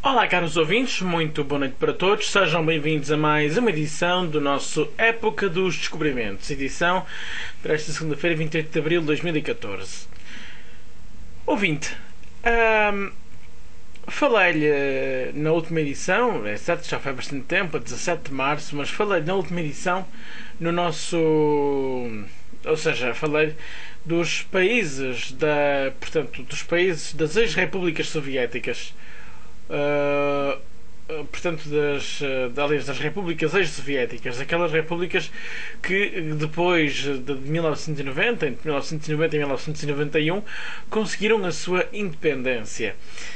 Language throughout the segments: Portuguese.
Olá, caros ouvintes, muito boa noite para todos. Sejam bem-vindos a mais uma edição do nosso Época dos Descobrimentos, edição para esta segunda-feira, 28 de abril de 2014. Ouvinte, falei-lhe na última edição, é certo, já foi há bastante tempo, a 17 de março, mas falei na última edição no nosso... Ou seja, falei dos países dos países das ex-repúblicas soviéticas. Portanto, das repúblicas ex-soviéticas, aquelas repúblicas que depois de 1990, entre 1990 e 1991, conseguiram a sua independência.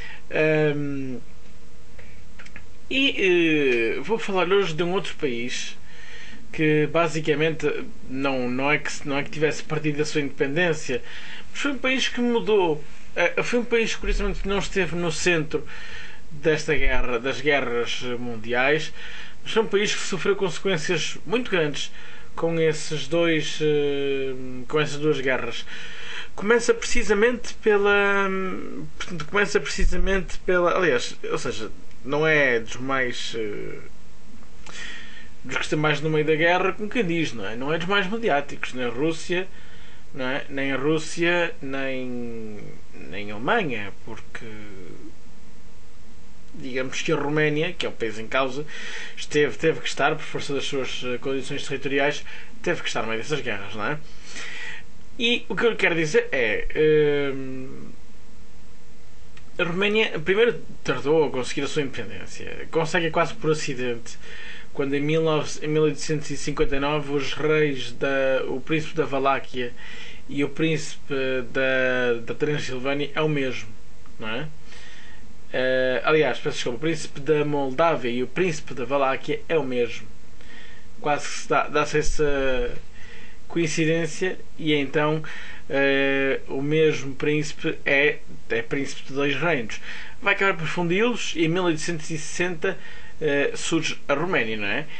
Vou falar hoje de um outro país que basicamente não é que tivesse perdido a sua independência, mas foi um país que mudou. Foi um país, curiosamente, que não esteve no centro desta guerra, das guerras mundiais, mas foi um país que sofreu consequências muito grandes com essas duas guerras. Começa precisamente pela, aliás, ou seja, não é dos mais dos que estão mais no meio da guerra, como quem diz, não é dos mais mediáticos, nem a Rússia, não é? Nem a Rússia, nem a Alemanha, porque digamos que a Roménia, que é o país em causa, teve que estar, por força das suas condições territoriais, teve que estar no meio dessas guerras, não é? E o que eu quero dizer é, a Roménia primeiro tardou a conseguir a sua independência, consegue quase por acidente, quando em 1859 os reis, o príncipe da Valáquia e o príncipe da Transilvânia é o mesmo, não é? Aliás, peço desculpa, o príncipe da Moldávia e o príncipe da Valáquia é o mesmo. Quase que dá-se essa coincidência, e então o mesmo príncipe é príncipe de dois reinos. Vai acabar por fundi-los e em 1860 surge a Roménia, não é?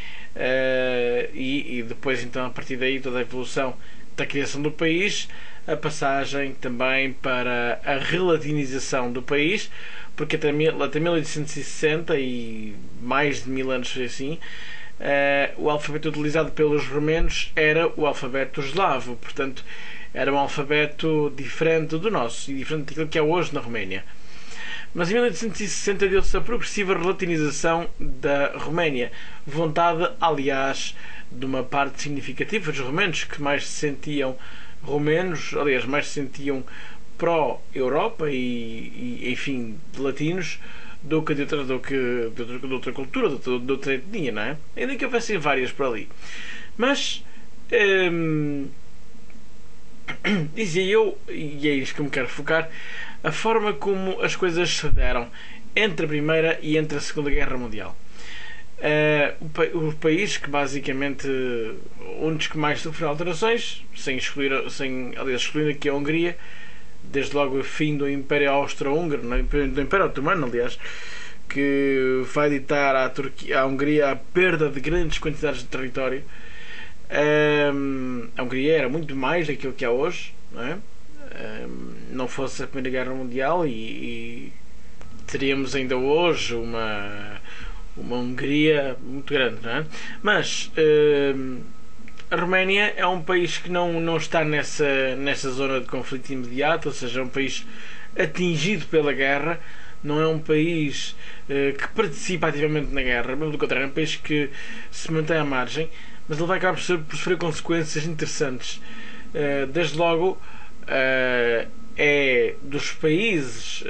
E depois, então, a partir daí, toda a evolução da criação do país, a passagem também para a relatinização do país, porque até 1860 e mais de 1000 anos foi assim, o alfabeto utilizado pelos romenos era o alfabeto eslavo, portanto era um alfabeto diferente do nosso e diferente daquilo que é hoje na Roménia. Mas em 1860 deu-se a progressiva relatinização da Roménia, vontade, aliás, de uma parte significativa dos romenos, que mais se sentiam romenos, aliás, mais se sentiam pró-Europa e enfim, latinos, do que de outra cultura, de outra etnia, não é? Ainda que houvessem várias por ali. Mas, dizia eu, e é isto que eu me quero focar, a forma como as coisas se deram entre a Primeira e entre a Segunda Guerra Mundial. O país que basicamente um dos que mais sofreu alterações, aliás, excluindo aqui a Hungria, desde logo o fim do Império Austro-Húngaro, do Império Otomano, aliás, que vai ditar à Hungria a perda de grandes quantidades de território. A Hungria era muito mais daquilo que há hoje, não é? Não fosse a Primeira Guerra Mundial e teríamos ainda hoje uma Hungria muito grande, não é? Mas a Roménia é um país que não está nessa zona de conflito imediato, ou seja, é um país atingido pela guerra, não é um país que participa ativamente na guerra, pelo contrário, é um país que se mantém à margem, mas ele vai acabar por sofrer consequências interessantes. Desde logo, é dos países,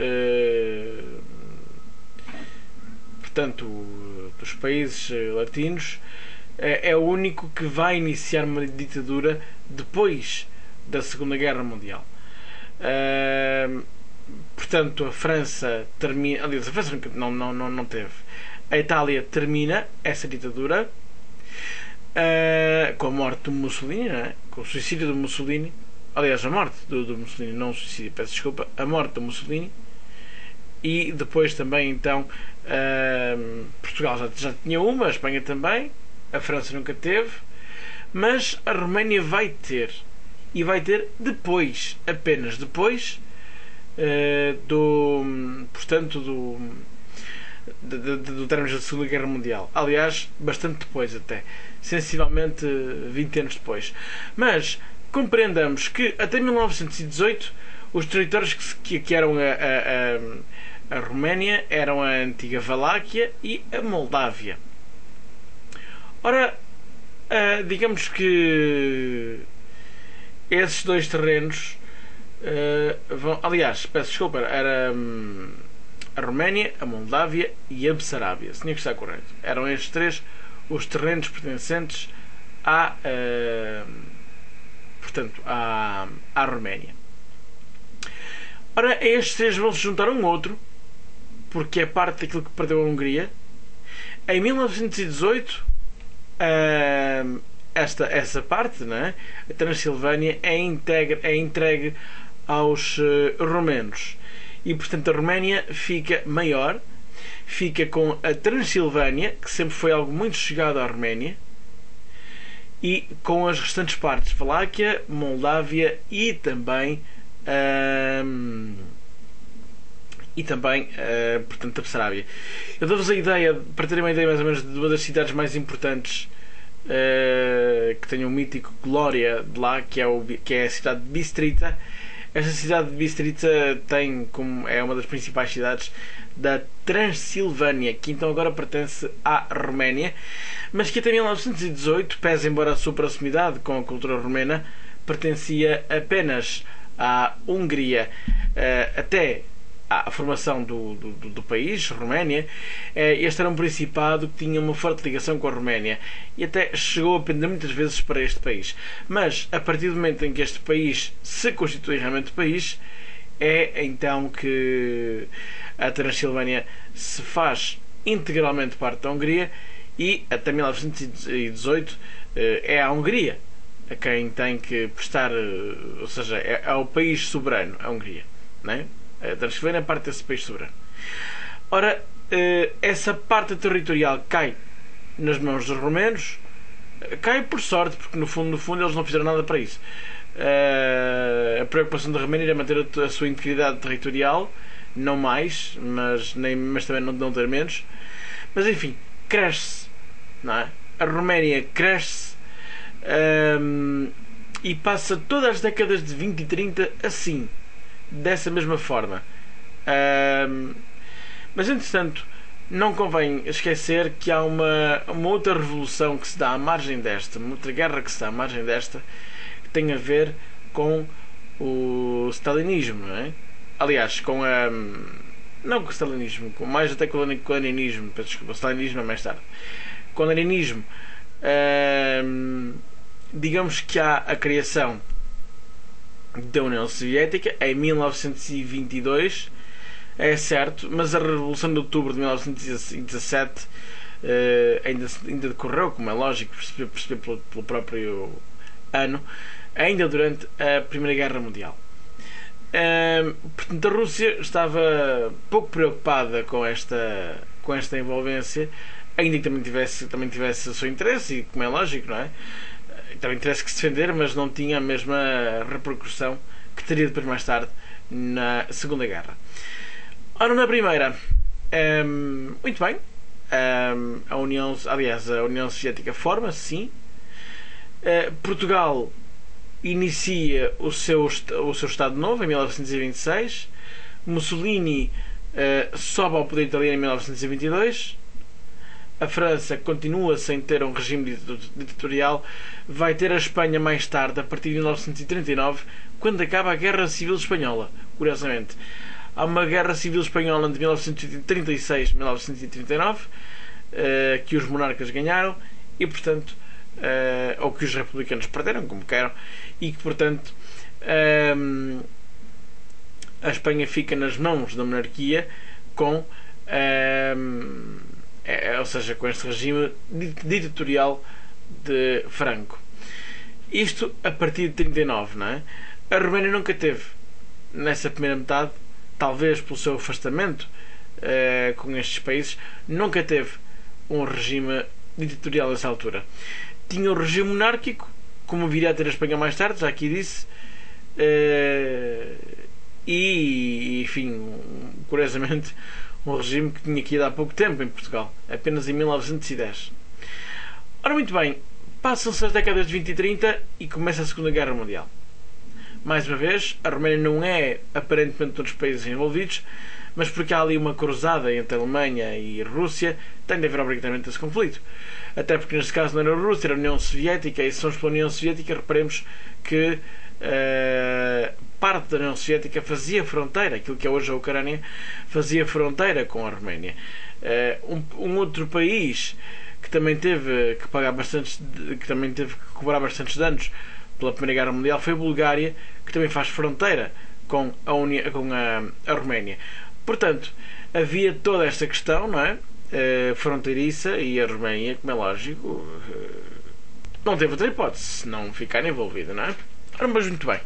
portanto, dos países latinos, é o único que vai iniciar uma ditadura depois da Segunda Guerra Mundial. Portanto, a França termina, aliás, a França não teve. A Itália termina essa ditadura com a morte do Mussolini, não é? Com o suicídio do Mussolini. Aliás, a morte do Mussolini, não o suicídio, peço desculpa, a morte do Mussolini. E depois também, então, Portugal já tinha uma, a Espanha também, a França nunca teve, mas a Roménia vai ter. E vai ter depois, apenas depois, do término da Segunda Guerra Mundial. Aliás, bastante depois até. Sensivelmente 20 anos depois. Mas compreendamos que até 1918 os territórios que eram a Roménia eram a antiga Valáquia e a Moldávia. Ora, digamos que esses dois terrenos aliás, peço desculpa, era a Roménia, a Moldávia e a Bessarábia, tinha que estar correto. Eram estes três os terrenos pertencentes portanto, à Roménia. Ora, estes três vão se juntar a um outro, porque é parte daquilo que perdeu a Hungria. Em 1918, essa parte, né, a Transilvânia, é entregue aos romenos. E, portanto, a Roménia fica maior, fica com a Transilvânia, que sempre foi algo muito chegado à Roménia, e com as restantes partes, Valáquia, Moldávia e também portanto, a Bessarábia. Eu dou-vos a ideia, para terem uma ideia mais ou menos de uma das cidades mais importantes que tem o mítico Glória de lá, que é a cidade de Bistrita. Esta cidade de Bistrita é uma das principais cidades da Transilvânia, que então agora pertence à Roménia, mas que até 1918, pese embora a sua proximidade com a cultura romena, pertencia apenas à Hungria. Até à formação do país, Roménia, este era um principado que tinha uma forte ligação com a Roménia e até chegou a pender muitas vezes para este país. Mas a partir do momento em que este país se constitui realmente país, é então que a Transilvânia se faz integralmente parte da Hungria e até 1918 é a Hungria a quem tem que prestar, ou seja, é o país soberano, a Hungria, não é? A Transilvânia é parte desse país soberano. Ora, essa parte territorial cai nas mãos dos romenos, cai por sorte, porque no fundo eles não fizeram nada para isso. A preocupação da Roménia era manter a sua integridade territorial, não mais, mas também não ter menos. Mas enfim, cresce, não é? A Roménia cresce e passa todas as décadas de 20 e 30 assim, dessa mesma forma. Mas entretanto, não convém esquecer que há uma outra revolução que se dá à margem desta, uma outra guerra que se dá à margem desta, que tem a ver com o stalinismo, não é? Aliás, não com o stalinismo, mais até com o leninismo, peço desculpa, o stalinismo é mais tarde. Com o leninismo, digamos que há a criação da União Soviética em 1922, é certo, mas a Revolução de Outubro de 1917 ainda decorreu, como é lógico, perceber pelo próprio ano, ainda durante a Primeira Guerra Mundial. Portanto, a Rússia estava pouco preocupada com esta envolvência, ainda que também tivesse o seu interesse, e como é lógico, não é? Também tivesse que se defender, mas não tinha a mesma repercussão que teria depois mais tarde na Segunda Guerra. Ora, na Primeira, muito bem, a União Soviética forma-se, sim. Portugal inicia o seu Estado Novo em 1926. Mussolini sobe ao poder italiano em 1922. A França continua sem ter um regime ditatorial. Vai ter a Espanha mais tarde, a partir de 1939, quando acaba a Guerra Civil Espanhola. Curiosamente, há uma Guerra Civil Espanhola de 1936 a 1939 que os monarcas ganharam e, portanto, ou que os republicanos perderam, como queiram, e que, portanto, a Espanha fica nas mãos da monarquia com ou seja, com este regime ditatorial de Franco. Isto a partir de 39, não é? A Roménia nunca teve, nessa primeira metade, talvez pelo seu afastamento com estes países, nunca teve um regime ditatorial nessa altura. Tinha um regime monárquico, como viria a ter a Espanha mais tarde, já aqui disse, e, enfim, curiosamente, Um regime que tinha aqui há pouco tempo em Portugal, apenas em 1910. Ora, muito bem, passam-se as décadas de 20 e 30 e começa a Segunda Guerra Mundial. Mais uma vez, a Roménia não é aparentemente um dos países envolvidos, mas porque há ali uma cruzada entre a Alemanha e a Rússia, tem de haver obrigatoriamente esse conflito. Até porque neste caso não era a Rússia, era a União Soviética, e se somos pela União Soviética, reparemos que parte da União Soviética fazia fronteira, aquilo que é hoje a Ucrânia, fazia fronteira com a Roménia. Um outro país que também teve que pagar bastantes, que também teve que cobrar bastantes danos pela Primeira Guerra Mundial foi a Bulgária, que também faz fronteira com a Roménia. Portanto, havia toda esta questão, não é? Fronteiriça, e a Roménia, como é lógico, não teve outra hipótese se não ficar envolvida, não é? Ora, mas muito bem.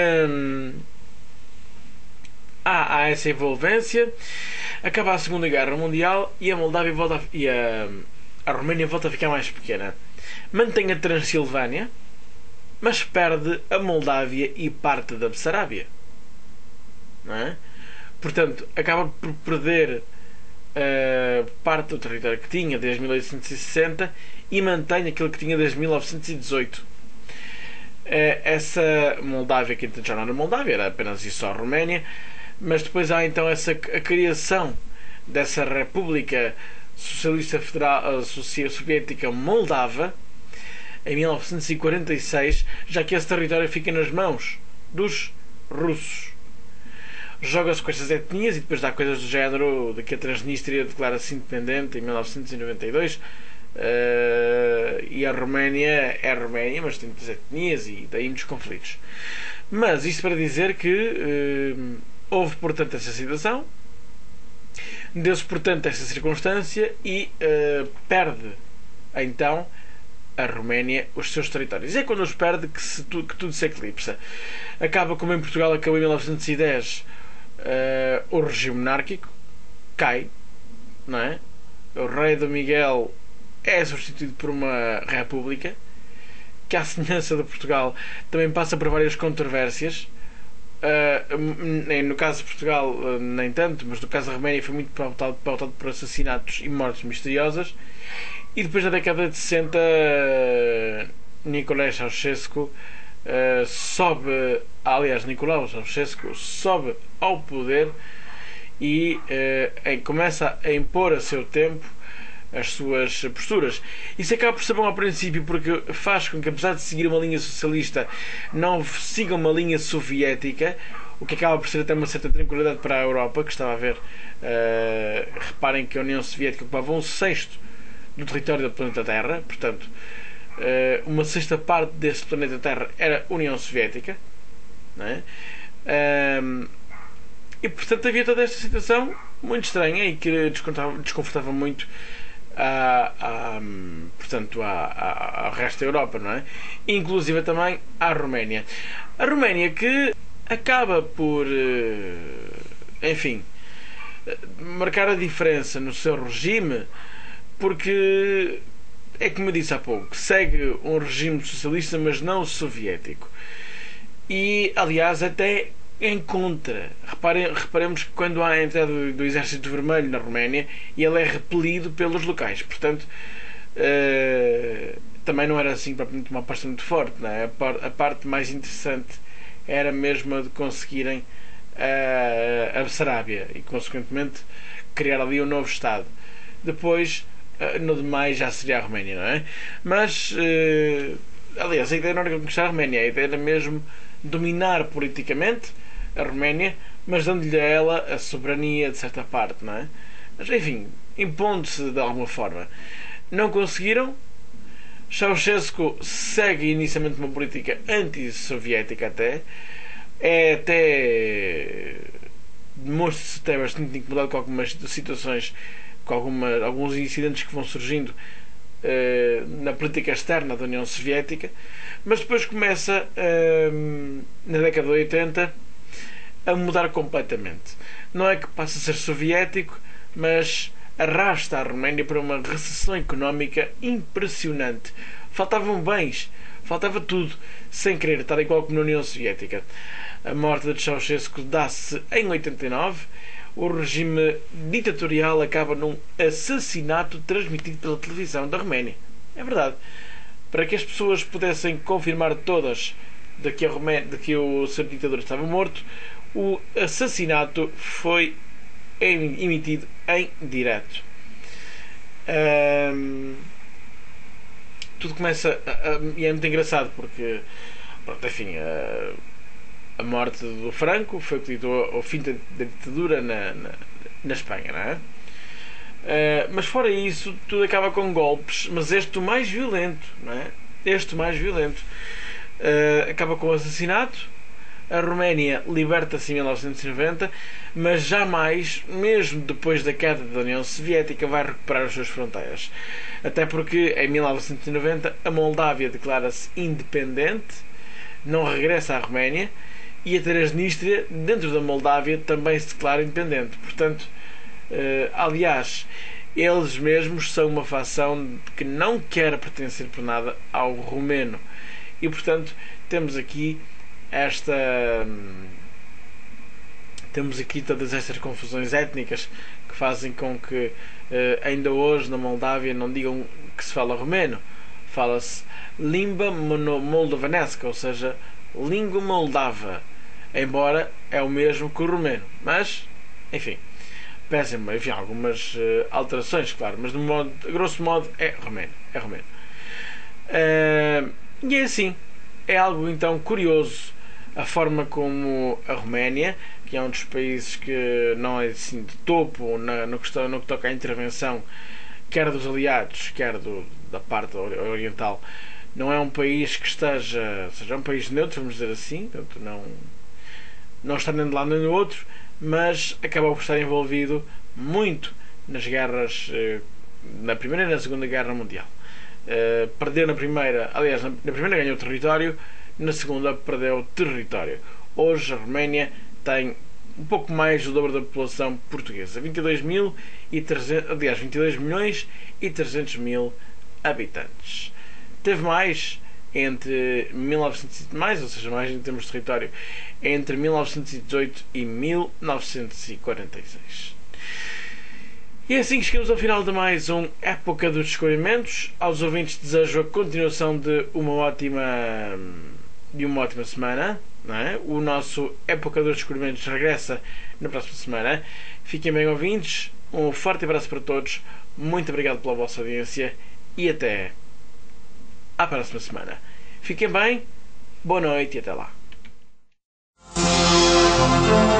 Há essa envolvência, acaba a Segunda Guerra Mundial e a Moldávia volta a Roménia volta a ficar mais pequena. Mantém a Transilvânia, mas perde a Moldávia e parte da Bessarábia, não é? Portanto, acaba por perder parte do território que tinha desde 1860 e mantém aquilo que tinha desde 1918. Essa Moldávia, que já não era Moldávia, era apenas e só a Roménia, mas depois há então a criação dessa República Socialista Federal Soviética Moldava em 1946, já que esse território fica nas mãos dos russos. Joga-se com estas etnias e depois dá coisas do género de que a Transnistria declara-se independente em 1992, e a Roménia é a Roménia, mas tem muitas etnias e daí muitos conflitos. Mas isto para dizer que houve, portanto, essa situação, deu-se, portanto, essa circunstância e perde, então, a Roménia os seus territórios. E é quando os perde que tudo se eclipsa. Acaba como em Portugal acabou em 1910, o regime monárquico cai, não é? O rei Dom Miguel é substituído por uma república que, à semelhança de Portugal, também passa por várias controvérsias. No caso de Portugal nem tanto, mas no caso da Roménia foi muito pautado por assassinatos e mortes misteriosas. E depois, na década de 60, Nicolae Ceausescu Nicolau Ceausescu sobe ao poder e começa a impor a seu tempo as suas posturas. Isso acaba por ser bom ao princípio, porque faz com que, apesar de seguir uma linha socialista, não siga uma linha soviética, o que acaba por ser até uma certa tranquilidade para a Europa, que estava a ver. Reparem que a União Soviética ocupava 1/6 do território do planeta Terra, portanto, uma sexta parte desse planeta Terra era União Soviética, não é? E portanto havia toda esta situação muito estranha e que desconfortava muito portanto, ao resto da Europa, não é? Inclusive também à Roménia. A Roménia que acaba por, enfim, marcar a diferença no seu regime, porque é como eu disse há pouco, segue um regime socialista, mas não soviético. E, aliás, até em contra. Reparemos que quando há a entrada do Exército Vermelho na Roménia, ele é repelido pelos locais. Portanto, também não era assim propriamente uma aposta muito forte, não é? A parte mais interessante era mesmo a de conseguirem a Bessarábia e, consequentemente, criar ali um novo Estado. Depois, no demais, já seria a Roménia, não é? Mas, aliás, a ideia não era conquistar a Roménia, a ideia era mesmo dominar politicamente a Roménia, mas dando-lhe a ela a soberania de certa parte, não é? Mas, enfim, impondo-se de alguma forma. Não conseguiram. Ceausescu segue inicialmente uma política anti-soviética até demonstra-se até bastante incomodado com algumas situações, com alguns incidentes que vão surgindo na política externa da União Soviética, mas depois começa na década de 80 a mudar completamente. Não é que passa a ser soviético, mas arrasta a Roménia para uma recessão económica impressionante. Faltavam bens, faltava tudo, sem querer estar igual como na União Soviética. A morte de Ceausescu dá-se em 89. o regime ditatorial acaba num assassinato transmitido pela televisão da Roménia. É verdade. Para que as pessoas pudessem confirmar todas de que o seu ditador estava morto, o assassinato foi emitido em direto. Tudo começa e é muito engraçado porque, pronto, enfim, a morte do Franco foi o que ditou ao fim da ditadura na Espanha, não é? Mas fora isso, tudo acaba com golpes, mas este o mais violento, não é? Este o mais violento. Acaba com o assassinato. A Roménia liberta-se em 1990, mas jamais, mesmo depois da queda da União Soviética, vai recuperar as suas fronteiras. Até porque, em 1990, a Moldávia declara-se independente, não regressa à Roménia, e a Transnistria, dentro da Moldávia, também se declara independente. Portanto, aliás, eles mesmos são uma facção que não quer pertencer por nada ao romeno. E, portanto, temos aqui todas estas confusões étnicas que fazem com que ainda hoje na Moldávia não digam que se fala romeno, fala-se limba moldavanesca, ou seja, língua moldava, embora é o mesmo que o romeno, mas enfim, algumas alterações, claro, mas grosso modo é romeno, e é assim, é algo então curioso a forma como a Roménia, que é um dos países que não é assim de topo no que toca à intervenção, quer dos aliados, quer da parte oriental, não é um país que esteja, seja um país neutro, vamos dizer assim, portanto, não está nem de lado nem do outro, mas acabou por estar envolvido muito nas guerras, na Primeira e na Segunda Guerra Mundial. Perdeu na primeira, aliás, na primeira ganhou território, na segunda perdeu território. Hoje a Roménia tem um pouco mais do dobro da população portuguesa, 22 milhões e 300 mil habitantes. Teve mais entre mais em termos de território, entre 1918 e 1946. E é assim que chegamos ao final de mais um Época dos Descobrimentos. Aos ouvintes desejo a continuação de uma ótima semana, não é? O nosso Época dos Descobrimentos regressa na próxima semana. Fiquem bem, ouvintes. Um forte abraço para todos. Muito obrigado pela vossa audiência e até à próxima semana. Fiquem bem, boa noite e até lá.